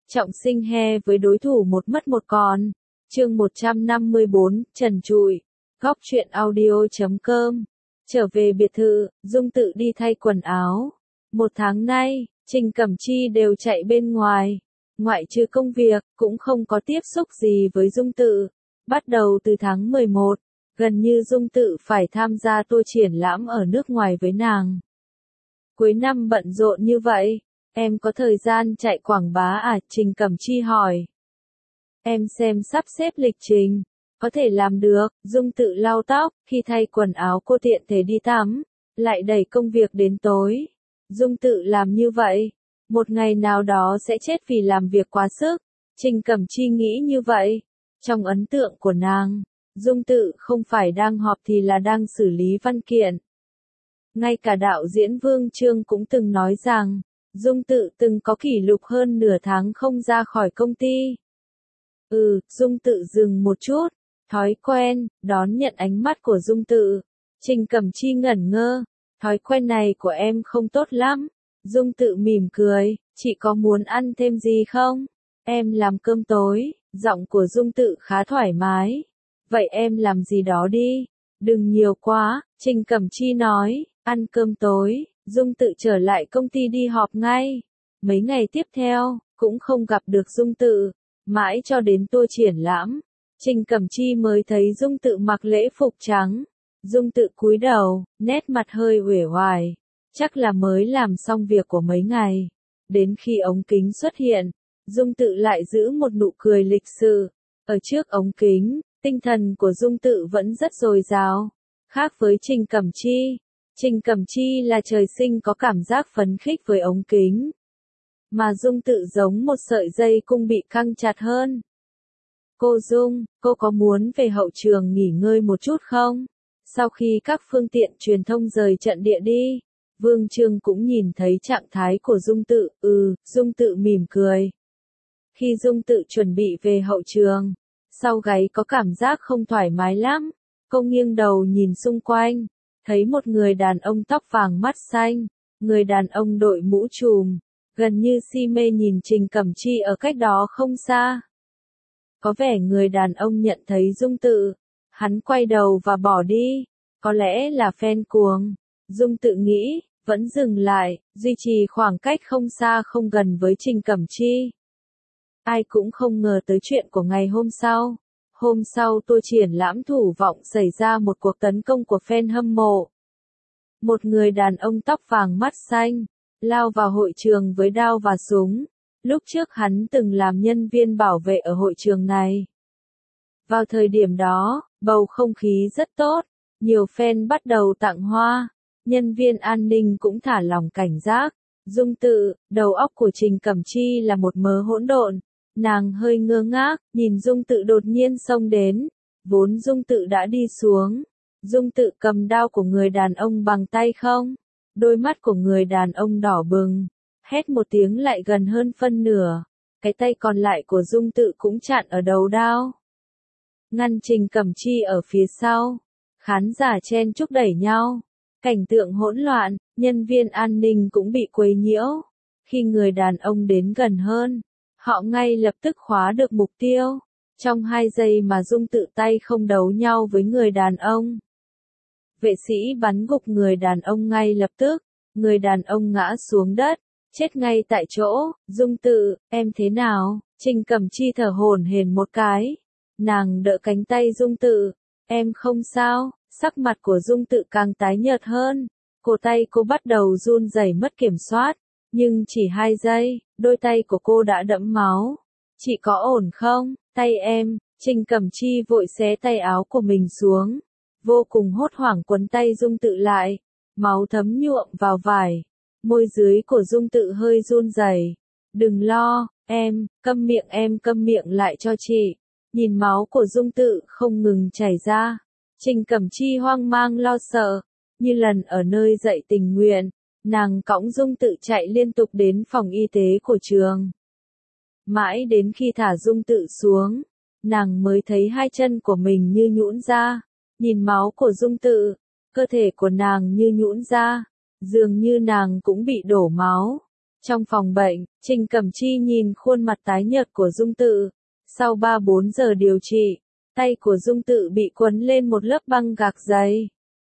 trọng sinh he với đối thủ một mất một còn. Chương 154, trần trụi. Góc truyện audio.com. Trở về biệt thự, Dung tự đi thay quần áo. Một tháng nay, Trình Cẩm Chi đều chạy bên ngoài. Ngoại trừ công việc, cũng không có tiếp xúc gì với Dung tự. Bắt đầu từ tháng 11, gần như Dung tự phải tham gia tour triển lãm ở nước ngoài với nàng. Cuối năm bận rộn như vậy, em có thời gian chạy quảng bá à? Trình Cẩm Chi hỏi. Em xem sắp xếp lịch trình, có thể làm được. Dung tự lau tóc, khi thay quần áo cô tiện thể đi tắm, lại đẩy công việc đến tối. Dung tự làm như vậy, một ngày nào đó sẽ chết vì làm việc quá sức. Trình Cẩm Chi nghĩ như vậy. Trong ấn tượng của nàng, Dung tự không phải đang họp thì là đang xử lý văn kiện. Ngay cả đạo diễn Vương Chương cũng từng nói rằng, Dung tự từng có kỷ lục hơn nửa tháng không ra khỏi công ty. Dung tự dừng một chút, thói quen, đón nhận ánh mắt của Dung tự. Trình Cẩm Chi ngẩn ngơ, thói quen này của em không tốt lắm. Dung tự mỉm cười, chị có muốn ăn thêm gì không? Em làm cơm tối. Giọng của Dung tự khá thoải mái. Vậy em làm gì đó đi. Đừng nhiều quá, Trình Cẩm Chi nói. Ăn cơm tối, Dung tự trở lại công ty đi họp ngay. Mấy ngày tiếp theo, cũng không gặp được Dung tự. Mãi cho đến tour triển lãm, Trình Cẩm Chi mới thấy Dung tự mặc lễ phục trắng. Dung tự cúi đầu, nét mặt hơi uể oải. Chắc là mới làm xong việc của mấy ngày. Đến khi ống kính xuất hiện, Dung tự lại giữ một nụ cười lịch sự. Ở trước ống kính, tinh thần của Dung tự vẫn rất dồi dào. Khác với Trình Cẩm Chi, Trình Cẩm Chi là trời sinh có cảm giác phấn khích với ống kính. Mà Dung tự giống một sợi dây cung bị căng chặt hơn. Cô Dung, cô có muốn về hậu trường nghỉ ngơi một chút không? Sau khi các phương tiện truyền thông rời trận địa đi, Vương Chương cũng nhìn thấy trạng thái của Dung tự. Dung tự mỉm cười. Khi Dung tự chuẩn bị về hậu trường, sau gáy có cảm giác không thoải mái lắm. Cô nghiêng đầu nhìn xung quanh, thấy một người đàn ông tóc vàng mắt xanh, người đàn ông đội mũ trùm, gần như si mê nhìn Trình Cẩm Chi ở cách đó không xa. Có vẻ người đàn ông nhận thấy Dung tự, hắn quay đầu và bỏ đi, có lẽ là fan cuồng. Dung tự nghĩ, vẫn dừng lại, duy trì khoảng cách không xa không gần với Trình Cẩm Chi. Ai cũng không ngờ tới chuyện của ngày hôm sau. Hôm sau tour triển lãm Thủ Vọng xảy ra một cuộc tấn công của fan hâm mộ. Một người đàn ông tóc vàng mắt xanh, lao vào hội trường với đao và súng. Lúc trước hắn từng làm nhân viên bảo vệ ở hội trường này. Vào thời điểm đó, bầu không khí rất tốt, nhiều fan bắt đầu tặng hoa, nhân viên an ninh cũng thả lỏng cảnh giác. Dung tự, đầu óc của Trình Cẩm Chi là một mớ hỗn độn. Nàng hơi ngơ ngác, nhìn Dung tự đột nhiên xông đến. Vốn Dung tự đã đi xuống. Dung tự cầm đao của người đàn ông bằng tay không? Đôi mắt của người đàn ông đỏ bừng. Hét một tiếng lại gần hơn phân nửa. Cái tay còn lại của Dung tự cũng chặn ở đầu đao. Ngăn Trình Cẩm Chi ở phía sau. Khán giả chen chúc đẩy nhau. Cảnh tượng hỗn loạn, nhân viên an ninh cũng bị quấy nhiễu. Khi người đàn ông đến gần hơn, họ ngay lập tức khóa được mục tiêu. Trong 2 giây mà Dung tự tay không đấu nhau với người đàn ông. Vệ sĩ bắn gục người đàn ông ngay lập tức. Người đàn ông ngã xuống đất, chết ngay tại chỗ. Dung tự, em thế nào? Trình Cẩm Chi thở hổn hển một cái. Nàng đỡ cánh tay Dung tự. Em không sao. Sắc mặt của Dung tự càng tái nhợt hơn. Cổ tay cô bắt đầu run rẩy mất kiểm soát. Nhưng chỉ 2 giây, đôi tay của cô đã đẫm máu. Chị có ổn không? Tay em. Trình Cẩm Chi vội xé tay áo của mình xuống. Vô cùng hốt hoảng quấn tay Dung tự lại. Máu thấm nhuộm vào vải. Môi dưới của Dung tự hơi run rẩy. Đừng lo, em câm miệng lại cho chị. Nhìn máu của Dung tự không ngừng chảy ra. Trình Cẩm Chi hoang mang lo sợ. Như lần ở nơi dạy tình nguyện, nàng cõng Dung tự chạy liên tục đến phòng y tế của trường. Mãi đến khi thả Dung tự xuống, nàng mới thấy 2 chân của mình như nhũn ra. Nhìn máu của Dung tự, cơ thể của nàng như nhũn ra, dường như nàng cũng bị đổ máu. Trong phòng bệnh, Trình Cẩm Chi nhìn khuôn mặt tái nhợt của Dung Tự. Sau 3-4 giờ điều trị, tay của Dung Tự bị quấn lên một lớp băng gạc dày.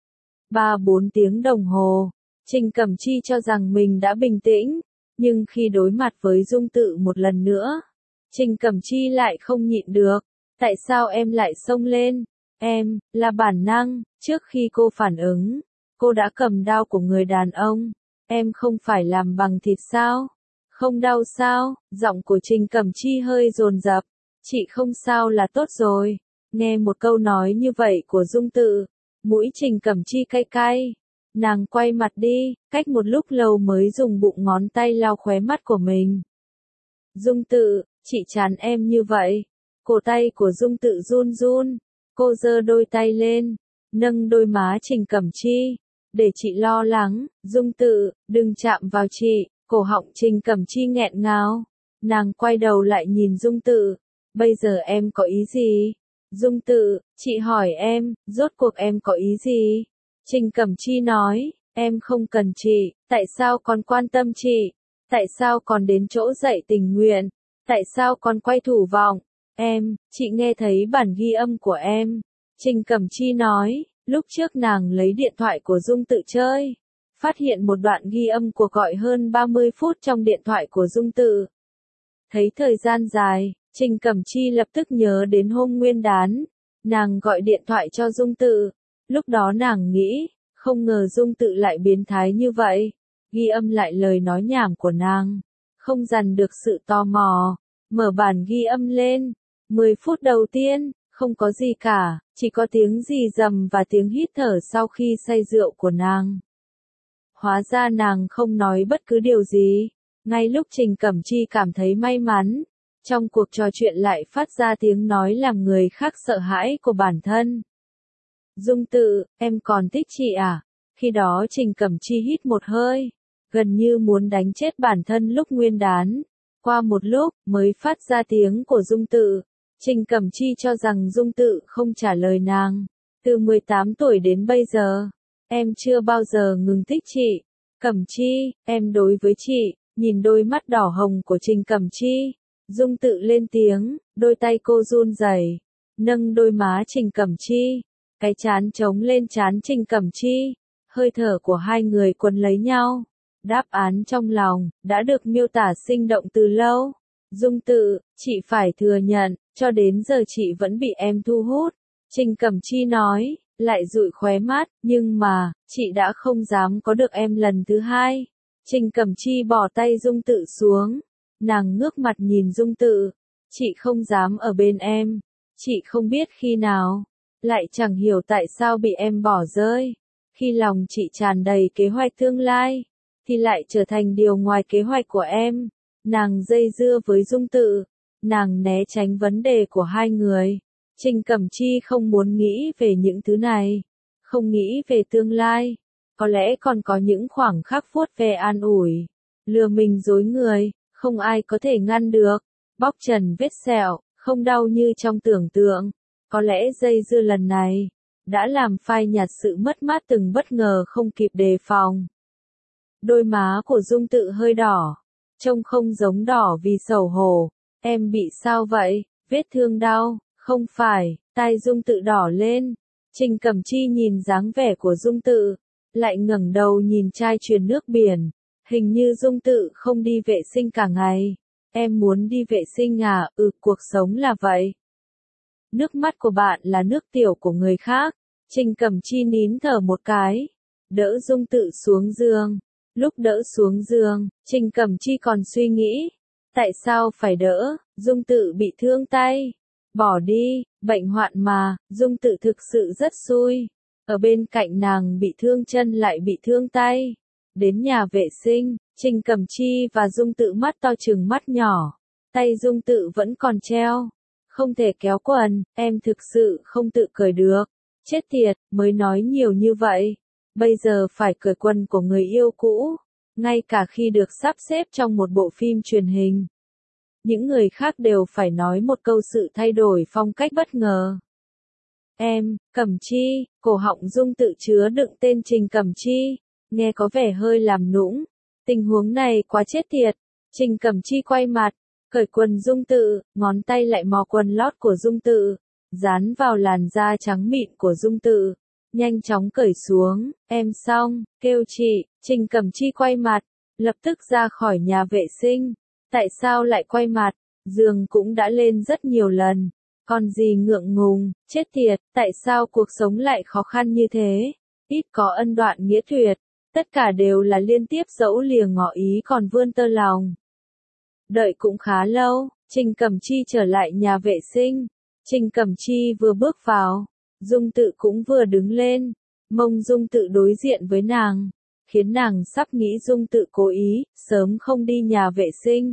3-4 tiếng đồng hồ, Trình Cẩm Chi cho rằng mình đã bình tĩnh, nhưng khi đối mặt với Dung Tự một lần nữa, Trình Cẩm Chi lại không nhịn được. Tại sao em lại xông lên? Em, là bản năng, trước khi cô phản ứng, cô đã cầm đao của người đàn ông. Em không phải làm bằng thịt sao? Không đau sao? Giọng của Trình Cẩm Chi hơi dồn dập. Chị không sao là tốt rồi. Nghe một câu nói như vậy của Dung Tự, mũi Trình Cẩm Chi cay cay. Nàng quay mặt đi, cách một lúc lâu mới dùng bụng ngón tay lau khóe mắt của mình. Dung Tự, chị chán em như vậy. Cổ tay của Dung Tự run run. Cô giơ đôi tay lên, nâng đôi má Trình Cẩm Chi. Để chị lo lắng, Dung Tự, đừng chạm vào chị. Cổ họng Trình Cẩm Chi nghẹn ngào. Nàng quay đầu lại nhìn Dung Tự. Bây giờ em có ý gì? Dung Tự, chị hỏi em, rốt cuộc em có ý gì? Trình Cẩm Chi nói, em không cần chị, tại sao còn quan tâm chị? Tại sao còn đến chỗ dạy tình nguyện? Tại sao còn quay thủ vọng? Em, chị nghe thấy bản ghi âm của em. Trình Cẩm Chi nói, lúc trước nàng lấy điện thoại của Dung Tự chơi. Phát hiện một đoạn ghi âm cuộc gọi hơn 30 phút trong điện thoại của Dung Tự. Thấy thời gian dài, Trình Cẩm Chi lập tức nhớ đến hôm Nguyên đán. Nàng gọi điện thoại cho Dung Tự. Lúc đó nàng nghĩ, không ngờ Dung Tự lại biến thái như vậy. Ghi âm lại lời nói nhảm của nàng. Không dằn được sự tò mò. Mở bản ghi âm lên. 10 phút đầu tiên, không có gì cả, chỉ có tiếng rì rầm và tiếng hít thở sau khi say rượu của nàng. Hóa ra nàng không nói bất cứ điều gì. Ngay lúc Trình Cẩm Chi cảm thấy may mắn, trong cuộc trò chuyện lại phát ra tiếng nói làm người khác sợ hãi của bản thân. Dung Tự, em còn thích chị à? Khi đó Trình Cẩm Chi hít một hơi, gần như muốn đánh chết bản thân lúc Nguyên đán. Qua một lúc, mới phát ra tiếng của Dung Tự. Trình Cẩm Chi cho rằng Dung Tự không trả lời nàng. Từ 18 tuổi đến bây giờ, em chưa bao giờ ngừng thích chị. Cẩm Chi, em đối với chị, nhìn đôi mắt đỏ hồng của Trình Cẩm Chi. Dung Tự lên tiếng, đôi tay cô run rẩy, nâng đôi má Trình Cẩm Chi. Cái trán trống lên trán Trình Cẩm Chi. Hơi thở của hai người quấn lấy nhau. Đáp án trong lòng, đã được miêu tả sinh động từ lâu. Dung Tự, chị phải thừa nhận, cho đến giờ chị vẫn bị em thu hút. Trình Cẩm Chi nói, lại dụi khóe mắt, nhưng mà, chị đã không dám có được em lần thứ hai. Trình Cẩm Chi bỏ tay Dung Tự xuống. Nàng ngước mặt nhìn Dung Tự. Chị không dám ở bên em. Chị không biết khi nào. Lại chẳng hiểu tại sao bị em bỏ rơi. Khi lòng chị tràn đầy kế hoạch tương lai, thì lại trở thành điều ngoài kế hoạch của em. Nàng dây dưa với Dung Tự. Nàng né tránh vấn đề của hai người. Trình Cẩm Chi không muốn nghĩ về những thứ này. Không nghĩ về tương lai. Có lẽ còn có những khoảng khắc vuốt ve an ủi. Lừa mình dối người, không ai có thể ngăn được. Bóc trần vết sẹo, không đau như trong tưởng tượng. Có lẽ dây dưa lần này, đã làm phai nhạt sự mất mát từng bất ngờ không kịp đề phòng. Đôi má của Dung Tự hơi đỏ. Trông không giống đỏ vì xấu hổ. Em bị sao vậy? Vết thương đau? Không phải. Tai Dung Tự đỏ lên. Trình Cẩm Chi nhìn dáng vẻ của Dung Tự, lại ngẩng đầu nhìn chai truyền nước biển. Hình như Dung Tự không đi vệ sinh cả ngày. Em muốn đi vệ sinh à? Cuộc sống là vậy. Nước mắt của bạn là nước tiểu của người khác. Trình Cẩm Chi nín thở một cái. Đỡ Dung Tự xuống giường. Lúc đỡ xuống giường, Trình Cẩm Chi còn suy nghĩ. Tại sao phải đỡ? Dung Tự bị thương tay. Bỏ đi, bệnh hoạn mà. Dung Tự thực sự rất xui. Ở bên cạnh nàng bị thương chân lại bị thương tay. Đến nhà vệ sinh, Trình Cẩm Chi và Dung Tự mắt to trừng mắt nhỏ. Tay Dung Tự vẫn còn treo. Không thể kéo quần, em thực sự không tự cởi được. Chết tiệt, mới nói nhiều như vậy. Bây giờ phải cởi quần của người yêu cũ. Ngay cả khi được sắp xếp trong một bộ phim truyền hình. Những người khác đều phải nói một câu sự thay đổi phong cách bất ngờ. Em, Cẩm Chi, cổ họng Dung Tự chứa đựng tên Trình Cẩm Chi. Nghe có vẻ hơi làm nũng. Tình huống này quá chết tiệt. Trình Cẩm Chi quay mặt, cởi quần Dung Tự, ngón tay lại mò quần lót của Dung Tự, dán vào làn da trắng mịn của Dung Tự, nhanh chóng cởi xuống, em xong, kêu chị. Trình Cẩm Chi quay mặt, lập tức ra khỏi nhà vệ sinh. Tại sao lại quay mặt? Giường cũng đã lên rất nhiều lần. Còn gì ngượng ngùng, chết tiệt, tại sao cuộc sống lại khó khăn như thế? Ít có ân đoạn nghĩa tuyệt, tất cả đều là liên tiếp dẫu lìa ngỏ ý còn vươn tơ lòng. Đợi cũng khá lâu, Trình Cẩm Chi trở lại nhà vệ sinh. Trình Cẩm Chi vừa bước vào, Dung Tự cũng vừa đứng lên, mông Dung Tự đối diện với nàng, khiến nàng sắp nghĩ Dung Tự cố ý, sớm không đi nhà vệ sinh.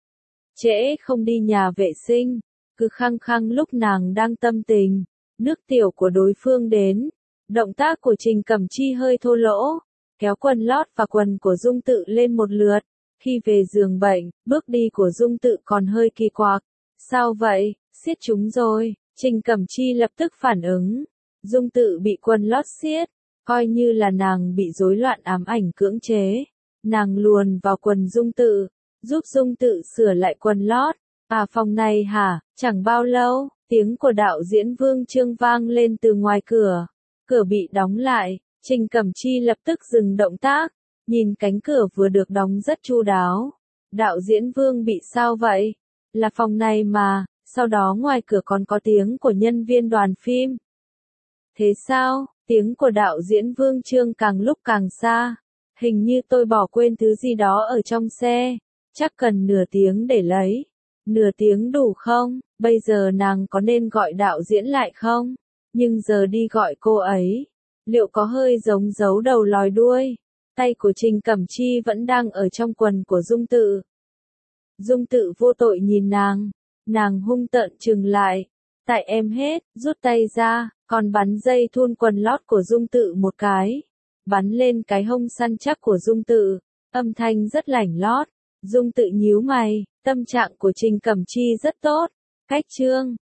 Trễ không đi nhà vệ sinh, cứ khăng khăng lúc nàng đang tâm tình, nước tiểu của đối phương đến. Động tác của Trình Cẩm Chi hơi thô lỗ, kéo quần lót và quần của Dung Tự lên một lượt. Khi về giường bệnh, bước đi của Dung Tự còn hơi kỳ quặc. Sao vậy, siết chúng rồi? Trình Cẩm Chi lập tức phản ứng. Dung Tự bị quần lót siết, coi như là nàng bị rối loạn ám ảnh cưỡng chế. Nàng luồn vào quần Dung Tự, giúp Dung Tự sửa lại quần lót. À phòng này hả? Chẳng bao lâu, tiếng của đạo diễn Vương Chương vang lên từ ngoài cửa. Cửa bị đóng lại, Trình Cẩm Chi lập tức dừng động tác, nhìn cánh cửa vừa được đóng rất chu đáo. Đạo diễn Vương bị sao vậy? Là phòng này mà, sau đó ngoài cửa còn có tiếng của nhân viên đoàn phim. Thế sao? Tiếng của đạo diễn Vương Chương càng lúc càng xa. Hình như tôi bỏ quên thứ gì đó ở trong xe. Chắc cần nửa tiếng để lấy. Nửa tiếng đủ không? Bây giờ nàng có nên gọi đạo diễn lại không? Nhưng giờ đi gọi cô ấy, liệu có hơi giống giấu đầu lòi đuôi? Tay của Trình Cẩm Chi vẫn đang ở trong quần của Dung Tự. Dung Tự vô tội nhìn nàng hung tợn trừng lại. Tại em hết, rút tay ra, còn bắn dây thun quần lót của Dung Tự một cái. Bắn lên cái hông săn chắc của Dung Tự, âm thanh rất lảnh lót. Dung Tự nhíu mày, tâm trạng của Trình Cẩm Chi rất tốt. Cách chương